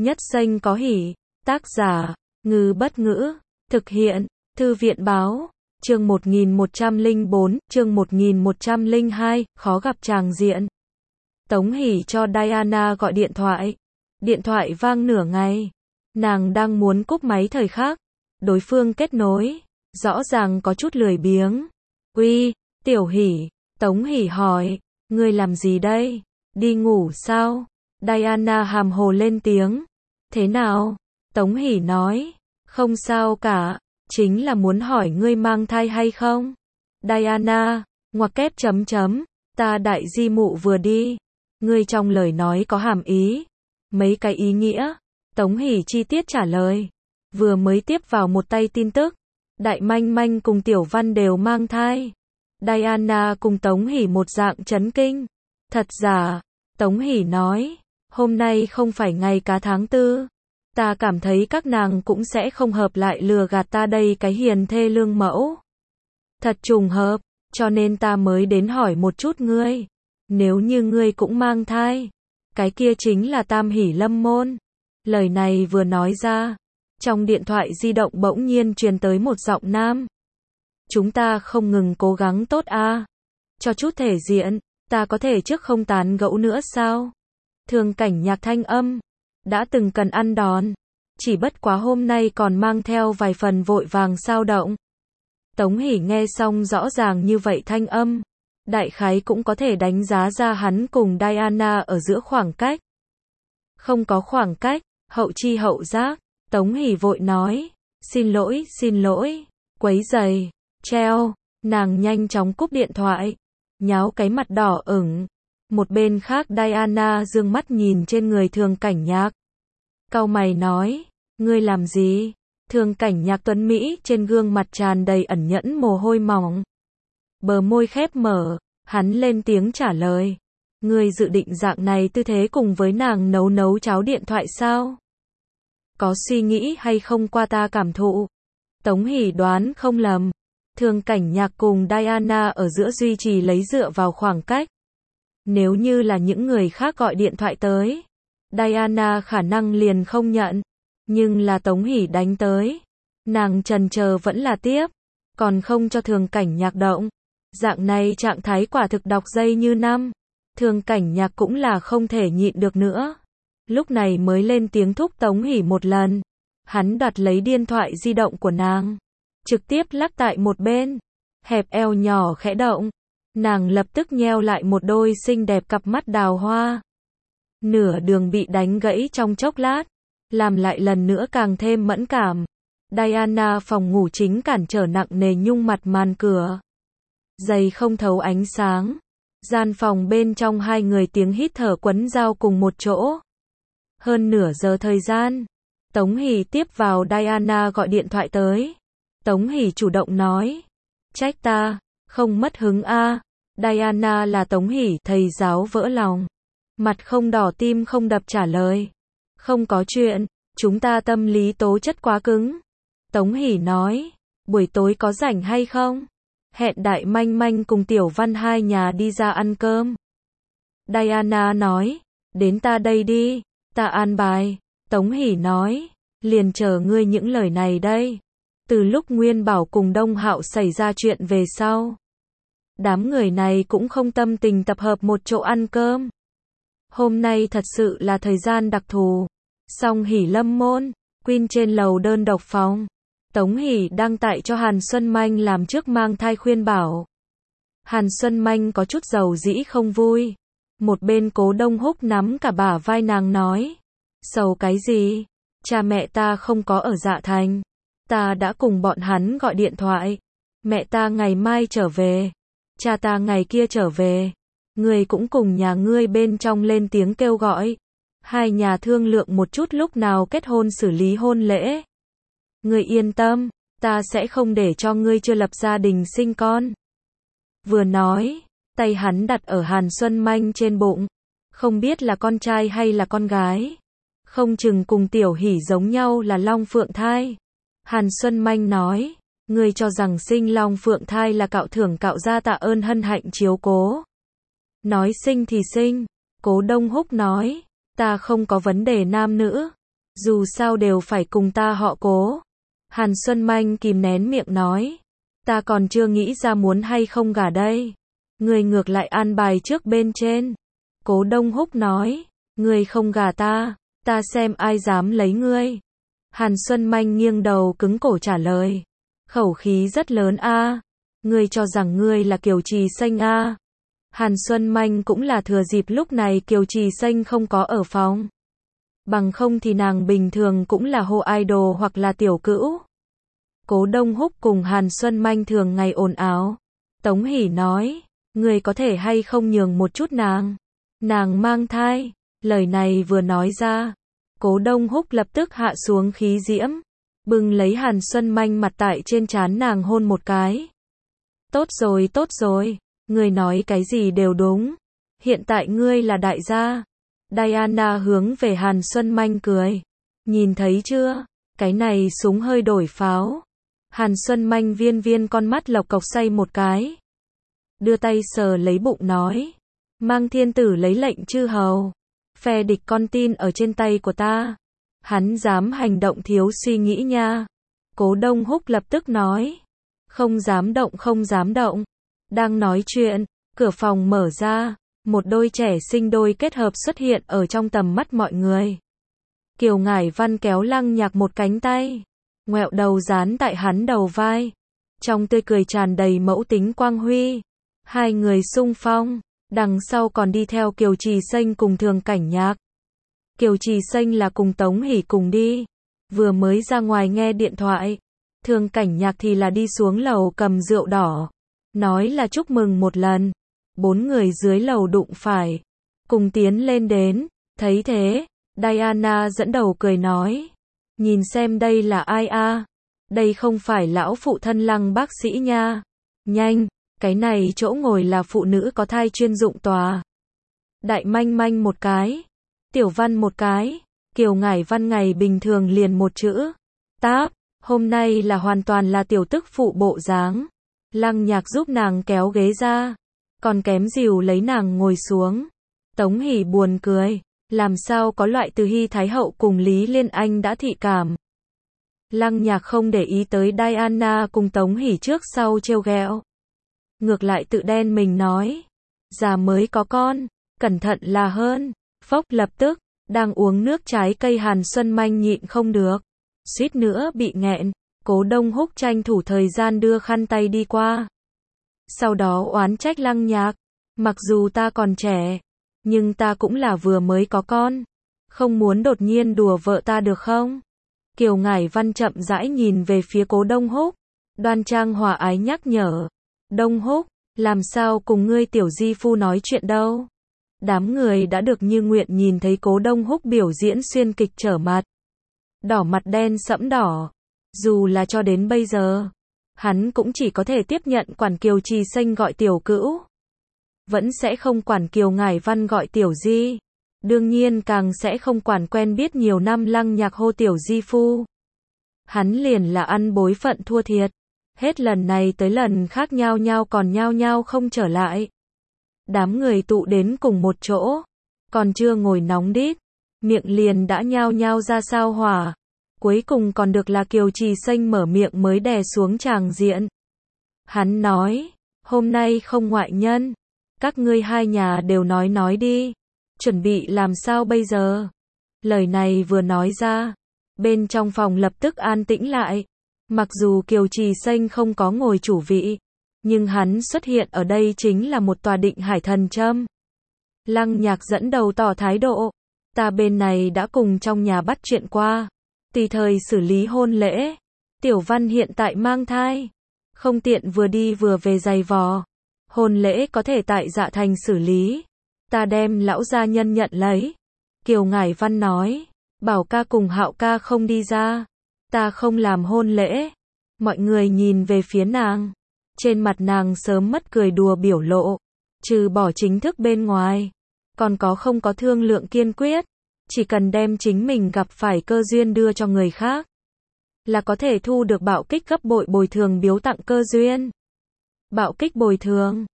Nhất Xanh có hỉ. Tác giả, Ngư Bất Ngữ. Thực hiện, Thư viện Báo. Chương 1104, chương 1102, khó gặp tràng diện. Tống Hỷ cho Diana gọi điện thoại. Điện thoại vang nửa ngày. Nàng đang muốn cúp máy thời khắc. Đối phương kết nối. Rõ ràng có chút lười biếng. Uy, Tiểu Hỷ. Tống Hỷ hỏi. Ngươi làm gì đây? Đi ngủ sao? Diana hàm hồ lên tiếng. Thế nào? Tống Hỷ nói. Không sao cả. Chính là muốn hỏi ngươi mang thai hay không? Diana, ngoặc kép chấm chấm. Ta đại di mụ vừa đi. Ngươi trong lời nói có hàm ý. Mấy cái ý nghĩa. Tống Hỷ chi tiết trả lời. Vừa mới tiếp vào một tay tin tức. Đại Manh Manh cùng Tiểu Văn đều mang thai. Diana cùng Tống Hỷ một dạng chấn kinh. Thật giả? Tống Hỷ nói. Hôm nay không phải ngày cá tháng 4. Ta cảm thấy các nàng cũng sẽ không hợp lại lừa gạt ta đây cái hiền thê lương mẫu. Thật trùng hợp, cho nên ta mới đến hỏi một chút ngươi. Nếu như ngươi cũng mang thai, cái kia chính là Tam Hỷ Lâm Môn. Lời này vừa nói ra, trong điện thoại di động bỗng nhiên truyền tới một giọng nam. Chúng ta không ngừng cố gắng tốt a. Cho chút thể diện, ta có thể trước không tán gẫu nữa sao? Thường Cảnh Nhạc thanh âm, đã từng cần ăn đòn, chỉ bất quá hôm nay còn mang theo vài phần vội vàng xao động. Tống Hỷ nghe xong rõ ràng như vậy thanh âm, đại khái cũng có thể đánh giá ra hắn cùng Diana ở giữa khoảng cách. Không có khoảng cách, hậu chi hậu giác. Tống Hỷ vội nói, xin lỗi, quấy rầy, treo. Nàng nhanh chóng cúp điện thoại, nháo cái mặt đỏ ửng. Một bên khác Diana dương mắt nhìn trên người Thường Cảnh Nhạc. Cau mày nói, ngươi làm gì? Thường Cảnh Nhạc tuấn mỹ trên gương mặt tràn đầy ẩn nhẫn mồ hôi mỏng. Bờ môi khép mở, hắn lên tiếng trả lời. Ngươi dự định dạng này tư thế cùng với nàng nấu cháo điện thoại sao? Có suy nghĩ hay không qua ta cảm thụ? Tống Hỷ đoán không lầm. Thường Cảnh Nhạc cùng Diana ở giữa duy trì lấy dựa vào khoảng cách. Nếu như là những người khác gọi điện thoại tới, Diana khả năng liền không nhận. Nhưng là Tống Hỷ đánh tới. Nàng chần chờ vẫn là tiếp. Còn không cho Thường Cảnh Nhạc động. Dạng này trạng thái quả thực đọc dây như năm. Thường Cảnh Nhạc cũng là không thể nhịn được nữa. Lúc này mới lên tiếng thúc Tống Hỷ một lần. Hắn đoạt lấy điện thoại di động của nàng. Trực tiếp lắc tại một bên. Hẹp eo nhỏ khẽ động. Nàng lập tức nheo lại một đôi xinh đẹp cặp mắt đào hoa. Nửa đường bị đánh gãy trong chốc lát. Làm lại lần nữa càng thêm mẫn cảm. Diana phòng ngủ chính cản trở nặng nề nhung mặt màn cửa. Giày không thấu ánh sáng. Gian phòng bên trong hai người tiếng hít thở quấn giao cùng một chỗ. Hơn nửa giờ thời gian. Tống Hỷ tiếp vào Diana gọi điện thoại tới. Tống Hỷ chủ động nói. Trách ta, không mất hứng a. Diana là Tống Hỷ thầy giáo vỡ lòng. Mặt không đỏ tim không đập trả lời. Không có chuyện, chúng ta tâm lý tố chất quá cứng. Tống Hỷ nói. Buổi tối có rảnh hay không? Hẹn Đại Manh Manh cùng Tiểu Văn hai nhà đi ra ăn cơm. Diana nói. Đến ta đây đi, ta an bài. Tống Hỷ nói. Liền chờ ngươi những lời này đây. Từ lúc Nguyên Bảo cùng Đông Hạo xảy ra chuyện về sau, đám người này cũng không tâm tình tập hợp một chỗ ăn cơm. Hôm nay thật sự là thời gian đặc thù. Song Hỷ Lâm Môn, Queen trên lầu đơn độc phòng. Tống Hỷ đang tại cho Hàn Xuân Manh làm trước mang thai khuyên bảo. Hàn Xuân Manh có chút dầu dĩ không vui. Một bên Cố Đông Húc nắm cả bả vai nàng nói. Sầu cái gì? Cha mẹ ta không có ở Dạ Thành. Ta đã cùng bọn hắn gọi điện thoại. Mẹ ta ngày mai trở về. Cha ta ngày kia trở về. Ngươi cũng cùng nhà ngươi bên trong lên tiếng kêu gọi. Hai nhà thương lượng một chút lúc nào kết hôn xử lý hôn lễ. Ngươi yên tâm, ta sẽ không để cho ngươi chưa lập gia đình sinh con. Vừa nói, tay hắn đặt ở Hàn Xuân Manh trên bụng. Không biết là con trai hay là con gái. Không chừng cùng Tiểu Hỷ giống nhau là long phượng thai. Hàn Xuân Manh nói, ngươi cho rằng sinh long phượng thai là cạo thưởng cạo ra tạ ơn hân hạnh chiếu cố. Nói sinh thì sinh. Cố Đông Húc nói, ta không có vấn đề nam nữ. Dù sao đều phải cùng ta họ Cố. Hàn Xuân Manh kìm nén miệng nói. Ta còn chưa nghĩ ra muốn hay không gả đây. Ngươi ngược lại an bài trước bên trên. Cố Đông Húc nói. Ngươi không gả ta, ta xem ai dám lấy ngươi. Hàn Xuân Manh nghiêng đầu cứng cổ trả lời. Khẩu khí rất lớn a. Ngươi cho rằng ngươi là Kiều Trì Xanh a. Hàn Xuân Manh cũng là thừa dịp lúc này Kiều Trì Xanh không có ở phòng. Bằng không thì nàng bình thường cũng là hô idol hoặc là tiểu cữu. Cố Đông Húc cùng Hàn Xuân Manh thường ngày ồn ào. Tống Hỷ nói, ngươi có thể hay không nhường một chút nàng. Nàng mang thai. Lời này vừa nói ra, Cố Đông Húc lập tức hạ xuống khí diễm, bưng lấy Hàn Xuân Manh mặt tại trên trán nàng hôn một cái. Tốt rồi, ngươi nói cái gì đều đúng. Hiện tại ngươi là đại gia. Diana hướng về Hàn Xuân Manh cười. Nhìn thấy chưa, cái này súng hơi đổi pháo. Hàn Xuân Manh viên viên con mắt lộc cộc say một cái. Đưa tay sờ lấy bụng nói. Mang thiên tử lấy lệnh chư hầu. Phe địch con tin ở trên tay của ta. Hắn dám hành động thiếu suy nghĩ nha. Cố Đông Húc lập tức nói. Không dám động. Đang nói chuyện, cửa phòng mở ra. Một đôi trẻ sinh đôi kết hợp xuất hiện ở trong tầm mắt mọi người. Kiều Ngải Văn kéo Lăng Nhạc một cánh tay. Ngoẹo đầu dán tại hắn đầu vai. Trong tươi cười tràn đầy mẫu tính quang huy. Hai người xung phong. Đằng sau còn đi theo Kiều Trì Xanh cùng Thường Cảnh Nhạc. Kiều Trì Xanh là cùng Tống Hỷ cùng đi. Vừa mới ra ngoài nghe điện thoại. Thường Cảnh Nhạc thì là đi xuống lầu cầm rượu đỏ. Nói là chúc mừng một lần. 4 người dưới lầu đụng phải. Cùng tiến lên đến. Thấy thế, Diana dẫn đầu cười nói. Nhìn xem đây là ai a? Đây không phải lão phụ thân Lăng bác sĩ nha. Nhanh, cái này chỗ ngồi là phụ nữ có thai chuyên dụng tòa. Đại Manh Manh một cái. Tiểu Văn một cái. Kiều Ngải Văn ngày bình thường liền một chữ. Táp, hôm nay là hoàn toàn là tiểu tức phụ bộ dáng. Lăng Nhạc giúp nàng kéo ghế ra. Còn kém dìu lấy nàng ngồi xuống. Tống Hỷ buồn cười. Làm sao có loại từ Hy Thái Hậu cùng Lý Liên Anh đã thị cảm. Lăng Nhạc không để ý tới Diana cùng Tống Hỷ trước sau trêu ghẹo. Ngược lại tự đen mình nói. Già mới có con, cẩn thận là hơn. Phốc lập tức, đang uống nước trái cây Hàn Xuân Manh nhịn không được. Suýt nữa bị nghẹn. Cố Đông Húc tranh thủ thời gian đưa khăn tay đi qua. Sau đó oán trách Lăng Nhạc. Mặc dù ta còn trẻ, nhưng ta cũng là vừa mới có con. Không muốn đột nhiên đùa vợ ta được không? Kiều Ngải Văn chậm rãi nhìn về phía Cố Đông Húc. Đoan trang hòa ái nhắc nhở. Đông Húc, làm sao cùng ngươi tiểu di phu nói chuyện đâu? Đám người đã được như nguyện nhìn thấy Cố Đông Húc biểu diễn xuyên kịch trở mặt. Đỏ mặt đen sẫm đỏ. Dù là cho đến bây giờ, hắn cũng chỉ có thể tiếp nhận quản Kiều Trì Xanh gọi tiểu cữu. Vẫn sẽ không quản Kiều Ngải Văn gọi tiểu di. Đương nhiên càng sẽ không quản quen biết nhiều năm Lăng Nhạc hô tiểu di phu. Hắn liền là ăn bối phận thua thiệt. Hết lần này tới lần khác nhao nhao còn nhao nhao không trở lại. Đám người tụ đến cùng một chỗ. Còn chưa ngồi nóng đít. Miệng liền đã nhao nhao ra sao hỏa. Cuối cùng còn được là Kiều Trì Xanh mở miệng mới đè xuống tràng diện. Hắn nói, hôm nay không ngoại nhân. Các ngươi hai nhà đều nói đi. Chuẩn bị làm sao bây giờ? Lời này vừa nói ra. Bên trong phòng lập tức an tĩnh lại. Mặc dù Kiều Trì Xanh không có ngồi chủ vị. Nhưng hắn xuất hiện ở đây chính là một tòa định hải thần châm. Lăng Nhạc dẫn đầu tỏ thái độ. Ta bên này đã cùng trong nhà bắt chuyện qua. Tùy thời xử lý hôn lễ. Tiểu Văn hiện tại mang thai. Không tiện vừa đi vừa về giày vò. Hôn lễ có thể tại Dạ Thành xử lý. Ta đem lão gia nhân nhận lấy. Kiều Ngải Văn nói. Bảo ca cùng Hạo ca không đi ra. Ta không làm hôn lễ. Mọi người nhìn về phía nàng. Trên mặt nàng sớm mất cười đùa biểu lộ. Trừ bỏ chính thức bên ngoài. Còn không có thương lượng kiên quyết. Chỉ cần đem chính mình gặp phải cơ duyên đưa cho người khác. Là có thể thu được bạo kích gấp bội bồi thường biếu tặng cơ duyên. Bạo kích bồi thường.